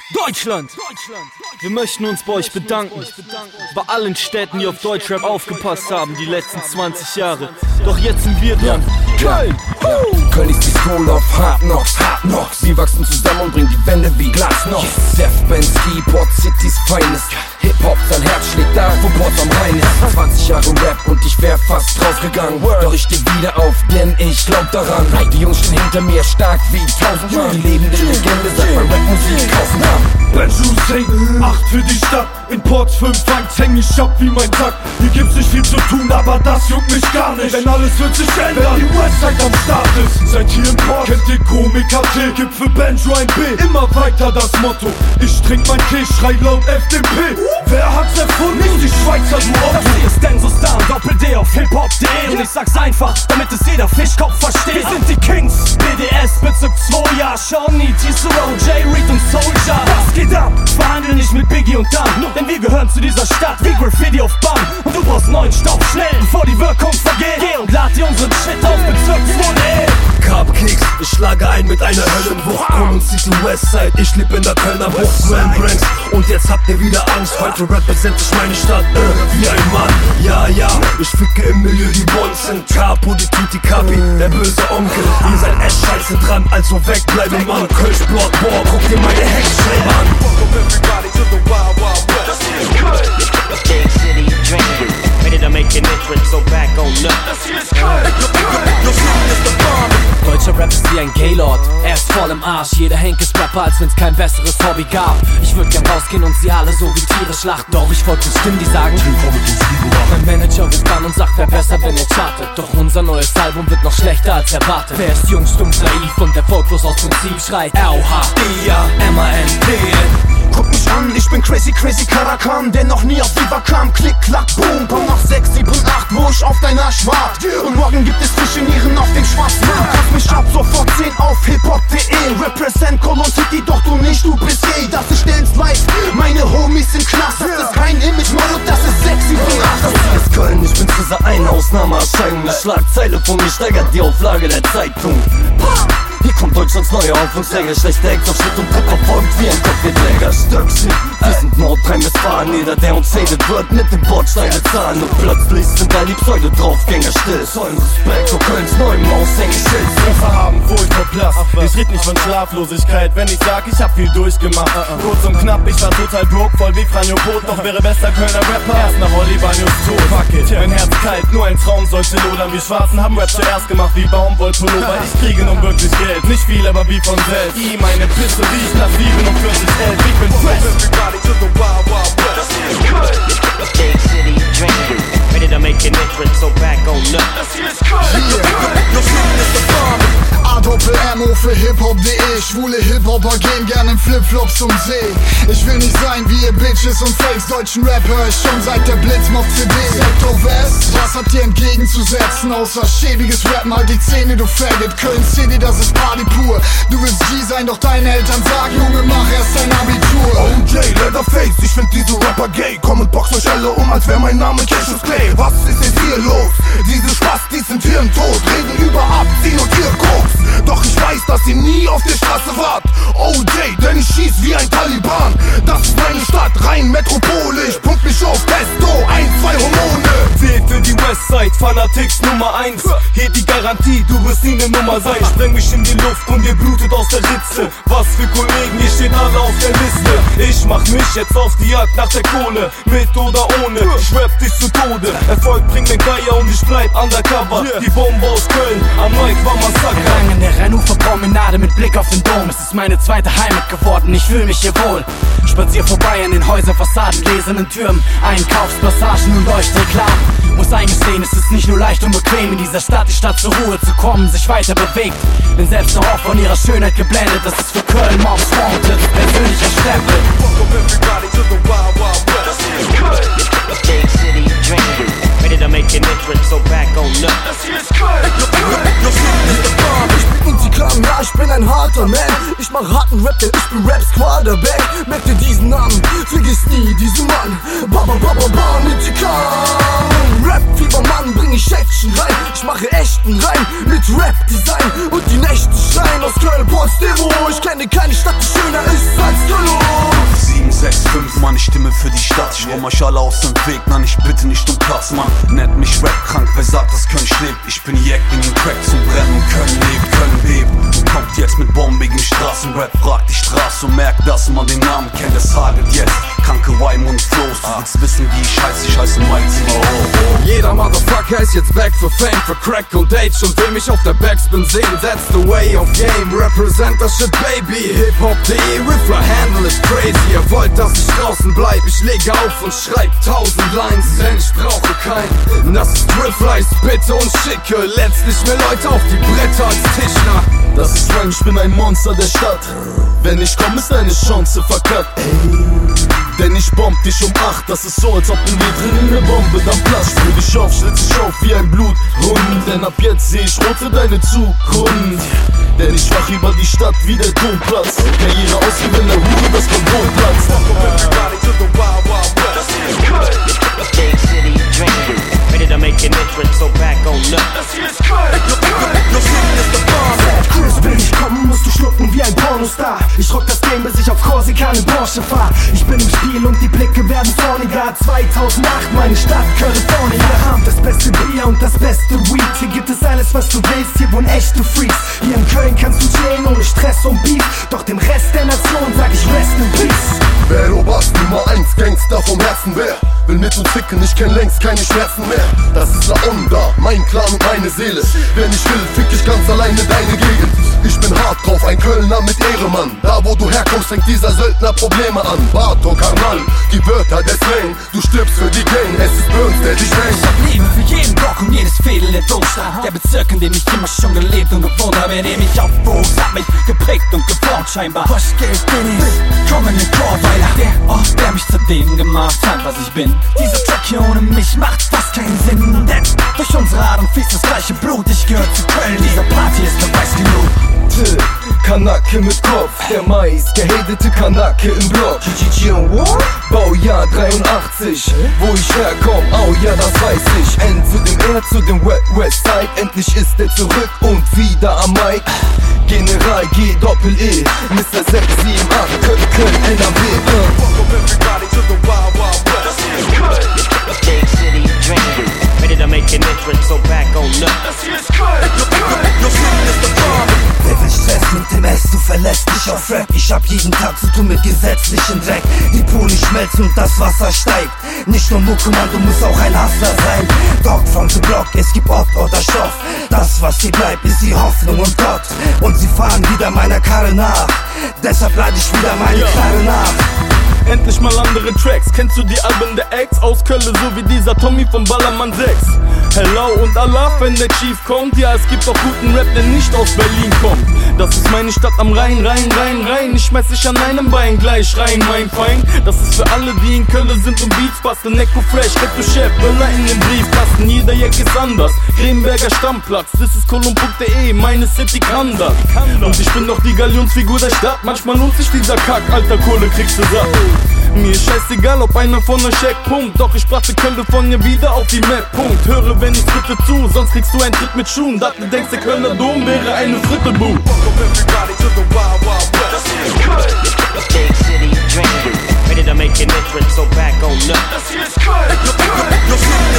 Deutschland! Wir möchten uns bei euch bedanken. Bei allen Städten, die auf Deutschrap aufgepasst haben, die letzten 20 Jahre. Doch jetzt sind wir dran. Köln! Köln ist die School of Hard Knocks. Wir wachsen zusammen und bringen die Wände wie Glasnost. Seth-Bensky, Port City's Finest. Hip-Hop, sein Herz schlägt da, wo Port am Rhein ist. 20 Jahre Rap und ich wär fast draufgegangen. Doch ich steh wieder auf, denn ich glaub daran. Die Jungs stehen hinter mir, stark wie 1000 Mann. Die lebende Legende, seit man Rapmusik kaufen kann. Benju Sing, 8 für die Stadt. In Ports 5 Fangs häng ich ab wie mein Sack. Hier gibt's nicht viel zu tun, aber das juckt mich gar nicht. Denn alles wird sich ändern, wenn die Westside am Start ist. Seid hier im Port, kennt ihr Komiker T. Gib für Benju ein B, immer weiter das Motto. Ich trink mein Tee, schrei laut FDP. Wer hat's erfunden? Nicht die Schweizer, du Otto. Das ist Denso Star, Doppel-D auf Hip-Hop.de. Und ich sag's einfach, damit es jeder Fischkopf versteht. Wir sind die Kings, BDS, Bezirk 2, ja. Shawnee, T-Suro, J-Reed und Soulja. Was geht ab? Verhandel nicht mit Biggie und Dan, denn wir gehören zu dieser Stadt wie Graffiti auf Bann. Und du brauchst neuen Stoff, schnell, bevor die Wirkung vergeht. Geh und lad dir unseren Shit auf Bezirk 2. Cupcakes, ich schlage ein mit einer Höllenwucht. Common City Westside, ich leb in der Kölner Bucht. Grand Branks, und jetzt habt ihr wieder Angst. Heute represent ich meine Stadt, wie ein Mann. Ja, ich ficke im Milieu die Bonzen. Capo, die Tutti Capi, der böse Onkel. Ihr seid echt scheiße dran, also wegbleiben, Mann. Kölsch, Block, boah, guck dir meine Heckscheibe an. Das hier ist Köln. Big City Dream, ready to make an entrance, so back on up. Das hier ist Köln. Your city is the bomb. Deutscher Rap ist wie ein Gaylord, er ist voll im Arsch. Jeder Henk ist Rapper, als wenn's kein besseres Hobby gab. Ich würd gern rausgehen und sie alle so wie Tiere schlachten. Doch ich folg den Stimmen, die sagen, mein Manager ruft an und sagt, wer besser, wenn ihr chartet. Doch unser neues Album wird noch schlechter als erwartet. Wer ist jung, stumm, naiv und erfolglos aus Prinzip schreit R-O-H-D-A-M-A-N-D-N. Guck mich an, ich bin crazy Karakan, der noch nie auf Viva kam. Klick, klack, boom, komm nach 6, 7, 8, wo ich auf deiner Schwart. Und morgen gibt es frische Nieren auf dem Schwarzmarkt. Pass mich ab, sofort 10 auf hiphop.de. Represent Cologne City, doch du nicht, du bist gay. Das ist Stans Life, meine Homies sind Knast. Das ist kein Image-Motto, das ist 6, 7, 8. Das hier ist Köln, ich bin dieser eine Ausnahmeerscheinung. Die Schlagzeile von mir steigert die Auflage der Zeitung. Hier kommt Deutschlands neue Aufwuchssänger. Schlechte Acts auf Schritt und Tritt verfolgt wie ein Kopfgeldläger. Stöckchen, wir sind Nordrhein-Westfalen. Jeder, der uns hatet, wird mit dem Bordstein bezahlen. Und plötzlich sind all die Pseudo-Draufgänger still. Sollen Respekt vor Kölns neuem Aushängeschild. Kämpfer haben furchtbar Platz. Ich red nicht von Schlaflosigkeit, wenn ich sag, ich hab viel durchgemacht. Kurz und knapp, ich war total broke, voll wie Franjo Pot. Doch wäre bester Kölner Rapper erst nach Oliver News tot. Fuck it, mein Herz kalt, nur ein Traum sollte lodern. Wir Schwarzen haben Rap zuerst gemacht wie Baumwollpullover. Ich kriege nun wirklich Geld. Nicht viel, aber wie von selbst. Meine Pisse riecht nach 47 11. Ich bin fresh. Das hier ist Köln. Big City Dream, ready to make an entrance, so back on up. Das hier ist Köln. Your city is the bomb. A-Doppel-M-O für Hip-Hop.de. Schwule Hip-Hopper gehen gerne in Flipflops zum See. Ich will nicht sein wie ihr Bitches und Fakes. Deutschen Rap hör ich schon seit der Blitzmob-CD. Sektor West, was habt ihr entgegenzusetzen? Außer schäbiges Rappen, halt die Zähne, du Faggot. Köln City, das ist Party pur. Du willst G sein, doch deine Eltern sagen, Junge, mach erst dein Abitur. OJ, Leatherface, ich find diese Rapper gay. Komm und box euch alle als wär mein Name Cassius Clay. Was ist jetzt hier los? Diese Spastis sind hirntot, reden über Abziehen und ihr Koks. Doch ich weiß, dass ihr nie auf der Straße wart. OJ, denn ich schieß wie ein Taliban. Das ist meine Stadt, rein Metropole. Ich pump mich auf Pesto, 1, 2 Hormone. Wählt für die Westside, Fanatics Nummer 1. Hier die Garantie, du wirst nie ne Nummer sein. Spreng mich in die Luft und ihr blutet aus der Ritze. Was für Kollegen, ihr steht alle auf der Liste. Ich mach mich jetzt auf die Jagd nach der Kohle. Mit oder ohne, ich rap dich zu Tode. Erfolg bringt mir Geier und ich bleib undercover. Die Bombe aus Köln, am Mike war Massaker. An der Rheinuferpromenade mit Blick auf den Dom. Es ist meine zweite Heimat geworden, ich fühl mich hier wohl. Spazier vorbei an den Häusern, Fassaden, gläsernen Türmen, Einkaufspassagen und Leuchtreklamen. Muss eingestehen, es ist nicht nur leicht und bequem in dieser Stadt, die Stadt zur Ruhe zu kommen, sich weiter bewegt. Bin selbst noch oft von ihrer Schönheit geblendet, das ist für Köln Mobs Wanted, persönlicher Stempel. Das hier ist Köln. Big City Dream, ready to make an entrance, so back on up. Das hier ist Köln. Your city is the bomb. Ich bin Multiklan, ja, ich bin ein harter Man. Ich mach harten Rap, denn ich bin Raps Quarterback. Merk dir diesen Namen, vergiss nie diesen Mann. Multiklan. Rap-Fieber, Mann, bring ich Action rein. Ich mache echten Reim mit Rap-Design. Und die Nächte scheinen aus Köln, Ports, ich kenne keine Stadt, die schöner ist als Köln. komm euch alle aus dem Weg, nein, ich bitte nicht um Platz, Mann. Nennt mich Rap-krank, wer sagt, dass Köln nicht lebt? Ich bin Jack, bin in Crack zum Brennen und Köln lebt, Köln lebt. Und kommt jetzt mit bombigem Straßenrap, fragt die Straße und merkt, dass man den Namen kennt, es hagelt jetzt. Kranke Rhyme und Flows, du willst wissen, wie ich heiße Mighty Mo. Jeder Motherfucker ist jetzt back für Fame, für Crack und Age und will mich auf der Backspin sehen. That's the way of game, represent that shit, baby. Hip-Hop.de, Riffler Handle ist crazy. Ihr wollt, dass ich draußen bleib, ich lege auf und schreib 1000 Lines, denn ich brauche keinen. Das ist Riffler, ich bitte und schicke letztlich mir Leute auf die Bretter als Tischler. Das ist Rhyme, ich bin ein Monster der Stadt. Wenn ich komm, ist deine Chance verkackt. Denn ich bomb dich um 8, das ist so, als ob in dir drin eine Bombe dann platzt. Spür dich auf, schlitz dich auf wie ein Bluthund. Denn ab jetzt seh ich rot für deine Zukunft. Denn ich wach über die Stadt wie der Domplatz. Karriere aus wie wenn der Hure das Kondom platzt. Everybody to the Wild Wild West. Big city drinking, ready to make an entrance, so back on up. Chris, will ich kommen, musst du schlucken wie ein Pornostar. Ich rock das Game, bis ich auf Korsika in Porsche fahr. Ich bin im Spiel und die Blicke werden zorniger. 2008, meine Stadt, California. Wir haben das beste Bier und das beste Weed. Hier gibt es alles, was du willst, hier wohnen echte Freaks. Hier in Köln kannst du chillen ohne Stress und Beef. Doch dem Rest der Nation sag ich Rest in Peace. Wer Oberst Nummer 1, Gangster vom Herzen, wer will mit uns ficken, ich kenn längst keine Schmerzen mehr. Das ist La Onda, mein Clan und meine Seele. Wenn ich will, fick ich ganz alleine deine Gegend. Ich bin hart drauf, ein Kölner mit Ehre, Mann. Da wo du herkommst, fängt dieser Söldner Probleme an. Bato, Karnal, die Wörter des Slang. Du stirbst für die Gang, es ist Burns, der dich denkt. Ich hab Liebe für jeden Block und jedes Fädel der Domstadt. Der Bezirk, in dem ich immer schon gelebt und gewohnt habe, in dem ich aufwuchs, hat mich geprägt und geformt scheinbar. Waschgeld bin ich, komm in den Chorweiler. Der Ort, der mich zu dem gemacht hat, was ich bin. Dieser Track hier ohne mich macht fast keinen Sinn. Denn durch unsere Adern fließt das gleiche Blut. Ich gehöre zu Köln, dieser Party ist Beweis genug. Kanake mit Kopf, der meist gehätete Kanake im Block. Baujahr 83, wo ich herkomm, oh ja, das weiß ich. N zu dem R zu dem West Side, endlich ist er zurück und wieder am Mic. General G Doppel-E, Mr. 678, Köln, NRW. Welcome everybody to the Wild Wild West. Big city drinking, ready to make an entrance, so back on up. Wer will Stress, nimmt dem S, du verlässt dich auf Rap. Ich hab jeden Tag zu tun mit gesetzlichen Dreck. Die Poli schmelzen und das Wasser steigt. Nicht nur Mucke, Mann, du musst auch ein Hustler sein. Dog from the Block, es gibt Ort oder Stoff. Das, was dir bleibt, ist die Hoffnung und Gott. Und sie fahren wieder meiner Karre nach. Deshalb lade ich wieder meine Karre nach. Endlich mal andere Tracks. Kennst du die Alben der Ex aus Köln, so wie dieser Tommy vom Ballermann 6? Hello und Allah, wenn der Chief kommt. Ja, es gibt auch guten Rap, der nicht aus Berlin kommt. Das ist meine Stadt am Rhein, Rhein. Ich schmeiß dich an einem Bein gleich rein, mein Feind. Das ist für alle, die in Köln sind und Beats basteln. Necko Fresh, Retto Chef, Böller in den Briefkasten. Jeder Jack ist anders. Grevenberger Stammplatz, das ist Kolumn.de, meine City kann das. Und ich bin doch die Galionsfigur der Stadt. Manchmal lohnt sich dieser Kack, alter Kohle kriegst du satt. Mir ist scheißegal, ob einer von euch checkt, Punkt. Doch ich brachte California wieder auf die Map, Punkt. Höre, wenn ich tritte zu, sonst kriegst du einen Tritt mit Schuhen. Dass du denkst, der Kölner Dom wäre eine Fritte, Boom. Welcome everybody to the Wild Wild West. Big city drinking, ready to make an entrance, so back on up.